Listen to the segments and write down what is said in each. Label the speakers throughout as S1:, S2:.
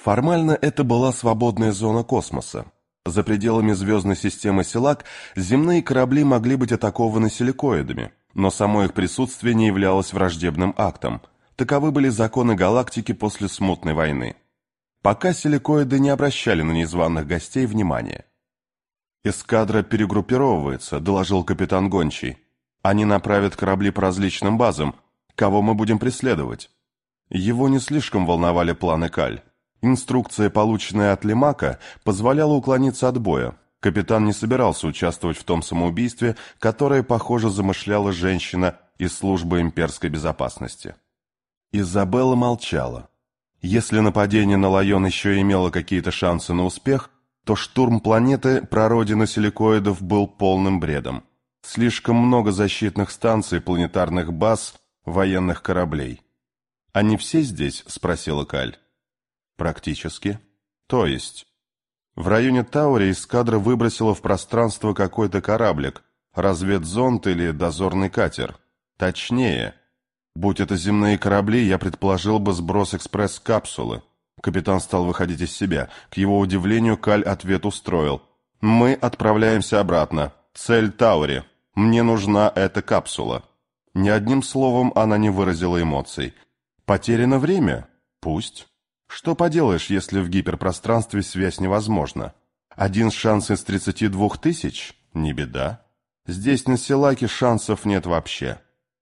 S1: Формально это была свободная зона космоса. За пределами звездной системы Силак земные корабли могли быть атакованы силикоидами, но само их присутствие не являлось враждебным актом. Таковы были законы галактики после Смутной войны. Пока силикоиды не обращали на незваных гостей внимания. «Эскадра перегруппировывается», — доложил капитан Гончий. «Они направят корабли по различным базам. Кого мы будем преследовать?» Его не слишком волновали планы Каль. Инструкция, полученная от Лемака, позволяла уклониться от боя. Капитан не собирался участвовать в том самоубийстве, которое, похоже, замышляла женщина из службы имперской безопасности. Изабелла молчала. Если нападение на Лайон еще имело какие-то шансы на успех, то штурм планеты, прародины силикоидов, был полным бредом. Слишком много защитных станций, планетарных баз, военных кораблей. «Они все здесь?» – спросила Каль. «Практически. То есть?» В районе Таури эскадра выбросила в пространство какой-то кораблик, разведзонд или дозорный катер. Точнее, будь это земные корабли, я предположил бы сброс экспресс-капсулы. Капитан стал выходить из себя. К его удивлению, Каль ответ устроил. «Мы отправляемся обратно. Цель Таури. Мне нужна эта капсула». Ни одним словом она не выразила эмоций. «Потеряно время? Пусть. Что поделаешь, если в гиперпространстве связь невозможна? Один шанс из 32 тысяч? Не беда. Здесь на Силаке шансов нет вообще».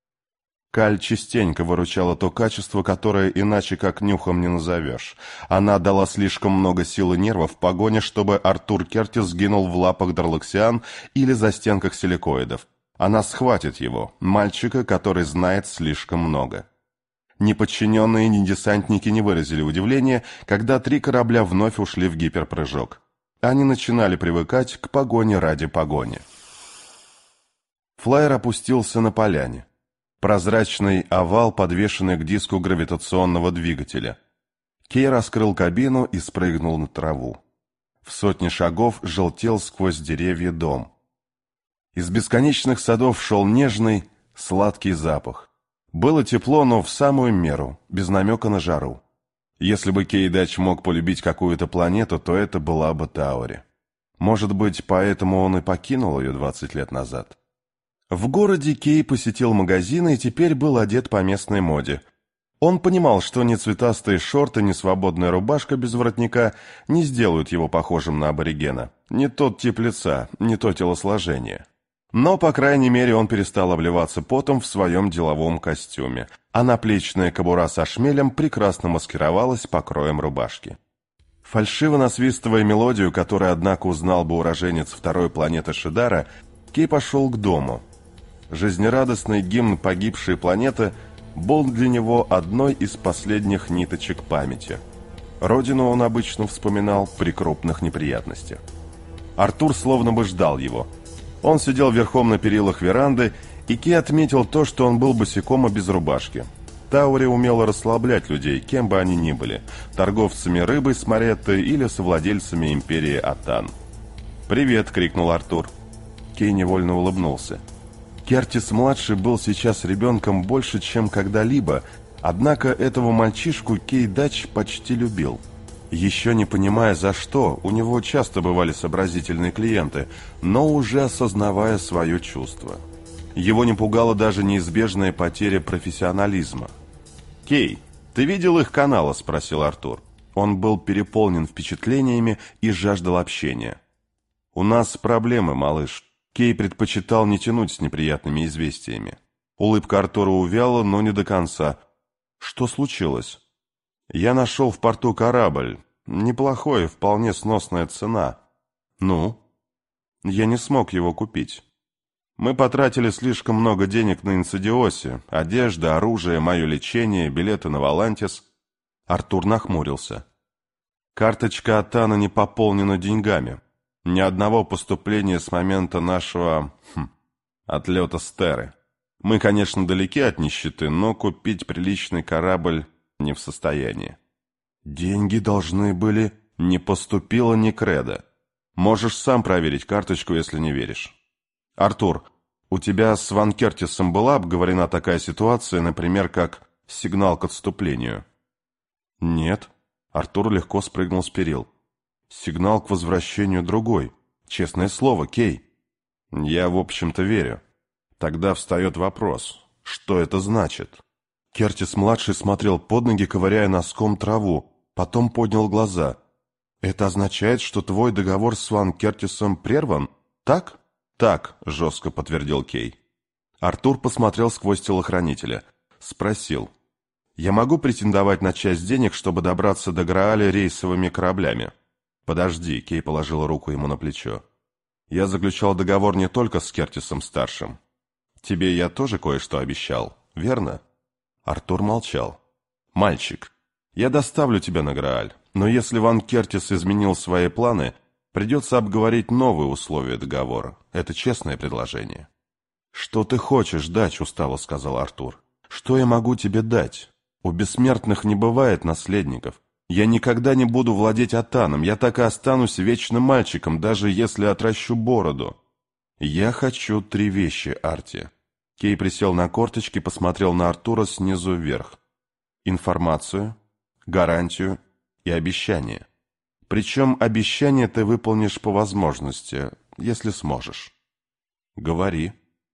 S1: Каль частенько выручала то качество, которое иначе как нюхом не назовешь. Она дала слишком много сил и нервов в погоне, чтобы Артур Кертис сгинул в лапах Дарлаксиан или застенках силикоидов. Она схватит его, мальчика, который знает слишком много. Ни подчиненные, ни десантники не выразили удивления, когда 3 корабля вновь ушли в гиперпрыжок. Они начинали привыкать к погоне ради погони. Флайер опустился на поляне. Прозрачный овал, подвешенный к диску гравитационного двигателя. Кей раскрыл кабину и спрыгнул на траву. В сотне шагов желтел сквозь деревья дом. Из бесконечных садов шел нежный, сладкий запах. Было тепло, но в самую меру, без намека на жару. Если бы Кейдач мог полюбить какую-то планету, то это была бы Таури. Может быть, поэтому он и покинул ее 20 лет назад. В городе Кей посетил магазины и теперь был одет по местной моде. Он понимал, что ни цветастые шорты, ни свободная рубашка без воротника не сделают его похожим на аборигена. Не тот тип лица, не то телосложение. Но, по крайней мере, он перестал обливаться потом в своем деловом костюме, а наплечная кобура со шмелем прекрасно маскировалась покроем рубашки. Фальшиво насвистывая мелодию, которую, однако, узнал бы уроженец второй планеты Шидара, Кей пошел к дому. Жизнерадостный гимн погибшей планеты был для него одной из последних ниточек памяти. Родину он обычно вспоминал при крупных неприятностях. Артур словно бы ждал его. Он сидел верхом на перилах веранды, и Кей отметил то, что он был босиком и без рубашки. Таури умела расслаблять людей, кем бы они ни были, торговцами рыбой с Моретто или совладельцами империи Атан. «Привет!» — крикнул Артур. Кей невольно улыбнулся. Кертис-младший был сейчас ребенком больше, чем когда-либо, однако этого мальчишку Кейдач почти любил. Еще не понимая за что, у него часто бывали сообразительные клиенты, но уже осознавая свое чувство. Его не пугала даже неизбежная потеря профессионализма. «Кей, ты видел их канала?» – спросил Артур. Он был переполнен впечатлениями и жаждал общения. «У нас проблемы, малыш». Кей предпочитал не тянуть с неприятными известиями. Улыбка Артура увяла, но не до конца. «Что случилось?» «Я нашел в порту корабль. Неплохой, вполне сносная цена». «Ну?» «Я не смог его купить. Мы потратили слишком много денег на Инсидиосе. Одежда, оружие, мое лечение, билеты на Валантис». Артур нахмурился. «Карточка Атана не пополнена деньгами. Ни одного поступления с момента нашего отлета с Терры. Мы, конечно, далеки от нищеты, но купить приличный корабль не в состоянии». «Деньги должны были...» «Не поступило ни кредо. Можешь сам проверить карточку, если не веришь». «Артур, у тебя с Ван Кертисом была обговорена такая ситуация, например, как сигнал к отступлению?» «Нет. Артур легко спрыгнул с перил. Сигнал к возвращению другой. Честное слово, Кей. Я, в общем-то, верю. Тогда встает вопрос. Что это значит? Кертис-младший смотрел под ноги, ковыряя носком траву. Потом поднял глаза. Это означает, что твой договор с Ван Кертисом прерван? Так? Так, жестко подтвердил Кей. Артур посмотрел сквозь телохранителя. Спросил. Я могу претендовать на часть денег, чтобы добраться до Грааля рейсовыми кораблями? Подожди, Кей положил руку ему на плечо. Я заключал договор не только с Кертисом-старшим. Тебе я тоже кое-что обещал, верно? Артур молчал. Мальчик, я доставлю тебя на Грааль, но если Ван Кертис изменил свои планы, придется обговорить новые условия договора. Это честное предложение. Что ты хочешь дать, устало сказал Артур. Что я могу тебе дать? У бессмертных не бывает наследников. Я никогда не буду владеть Атаном, я так и останусь вечным мальчиком, даже если отращу бороду. Я хочу 3 вещи, Арти. Кей присел на корточки, посмотрел на Артура снизу вверх. Информацию, гарантию и обещание. Причем обещание ты выполнишь по возможности, если сможешь. Говори.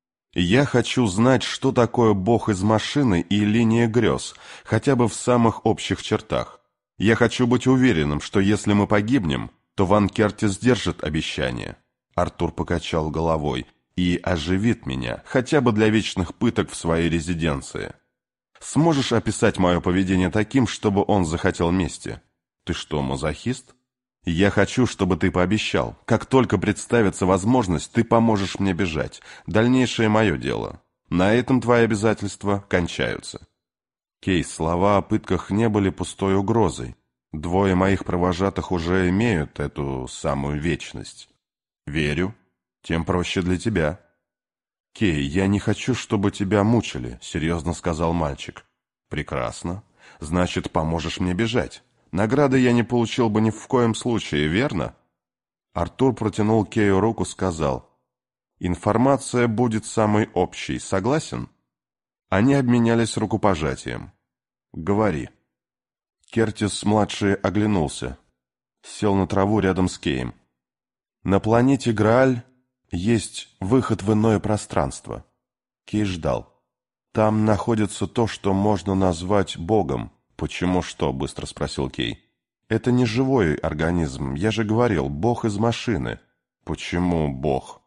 S1: Я хочу знать, что такое Бог из машины и линия грез, хотя бы в самых общих чертах. Я хочу быть уверенным, что если мы погибнем, то Ван Кертис сдержит обещание. Артур покачал головой. И оживит меня, хотя бы для вечных пыток в своей резиденции. Сможешь описать мое поведение таким, чтобы он захотел мести? Ты что, мазохист? Я хочу, чтобы ты пообещал. Как только представится возможность, ты поможешь мне бежать. Дальнейшее мое дело. На этом твои обязательства кончаются. Кей, слова о пытках не были пустой угрозой. 2 моих провожатых уже имеют эту самую вечность. Верю. Тем проще для тебя. Кей, я не хочу, чтобы тебя мучили, серьезно сказал мальчик. Прекрасно. Значит, поможешь мне бежать. Награды я не получил бы ни в коем случае, верно? Артур протянул Кею руку, сказал. Информация будет самой общей, согласен? Они обменялись рукопожатием. Говори. Кертис-младший оглянулся. Сел на траву рядом с Кеем. На планете Грааль есть выход в иное пространство. Кей ждал. Там находится то, что можно назвать Богом. Почему что? Быстро спросил Кей. Это не живой организм. Я же говорил, Бог из машины. Почему Бог?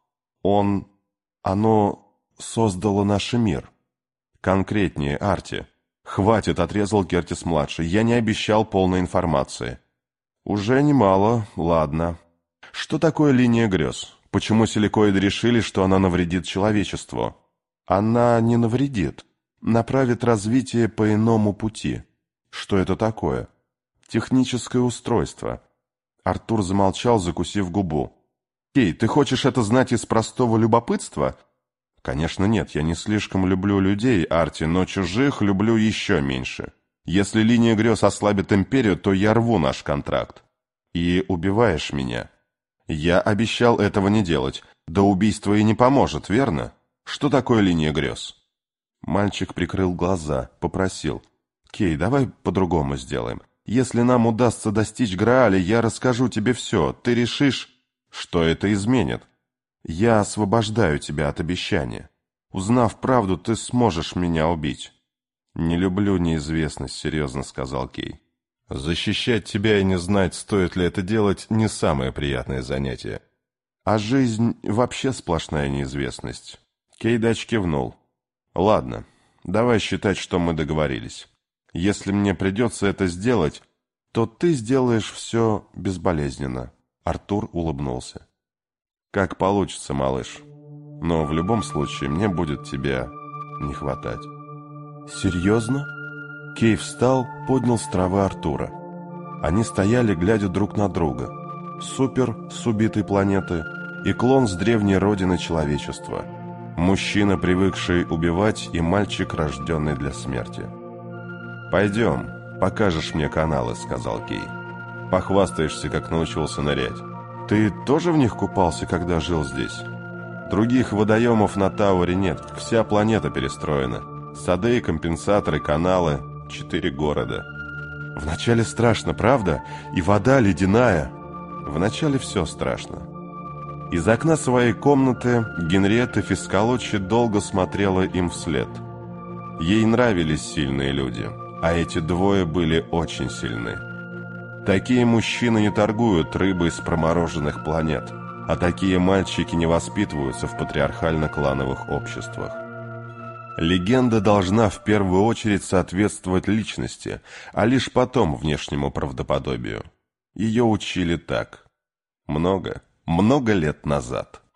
S1: Оно создало наш мир. Конкретнее, Арти. Хватит, отрезал Кертис-младший. Я не обещал полной информации. Уже немало, ладно. Что такое линия грез? Почему силикоиды решили, что она навредит человечеству? Она не навредит. Направит развитие по иному пути. Что это такое? Техническое устройство. Артур замолчал, закусив губу. Кей, ты хочешь это знать из простого любопытства? Конечно нет, я не слишком люблю людей, Арти, но чужих люблю еще меньше. Если линия грез ослабит империю, то я рву наш контракт. И убиваешь меня. Я обещал этого не делать. До убийства и не поможет, верно? Что такое линия грез? Мальчик прикрыл глаза, попросил. Кей, давай по-другому сделаем. Если нам удастся достичь Грааля, я расскажу тебе все. Ты решишь, что это изменит. Я освобождаю тебя от обещания. Узнав правду, ты сможешь меня убить. Не люблю неизвестность, серьезно сказал Кей. Защищать тебя и не знать, стоит ли это делать, не самое приятное занятие. А жизнь вообще сплошная неизвестность. Кейдач кивнул. Ладно, давай считать, что мы договорились. Если мне придется это сделать, то ты сделаешь все безболезненно. Артур улыбнулся. Как получится, малыш. Но в любом случае мне будет тебя не хватать. Серьезно? Кей встал, поднял с травы Артура. Они стояли, глядя друг на друга. Супер с убитой планеты и клон с древней родины человечества. Мужчина, привыкший убивать, и мальчик, рожденный для смерти. «Пойдем, покажешь мне каналы», — сказал Кей. «Похвастаешься, как научился нырять. Ты тоже в них купался, когда жил здесь? Других водоемов на Тауэре нет, вся планета перестроена. Сады, компенсаторы, каналы, 4 города. Вначале страшно, правда? И вода ледяная. Вначале все страшно. Из окна своей комнаты Генриетта Фискалоччи долго смотрела им вслед. Ей нравились сильные люди, а эти двое были очень сильны. Такие мужчины не торгуют рыбой с промороженных планет, а такие мальчики не воспитываются в патриархально-клановых обществах. Легенда должна в первую очередь соответствовать личности, а лишь потом внешнему правдоподобию. Ее учили так. Много лет назад.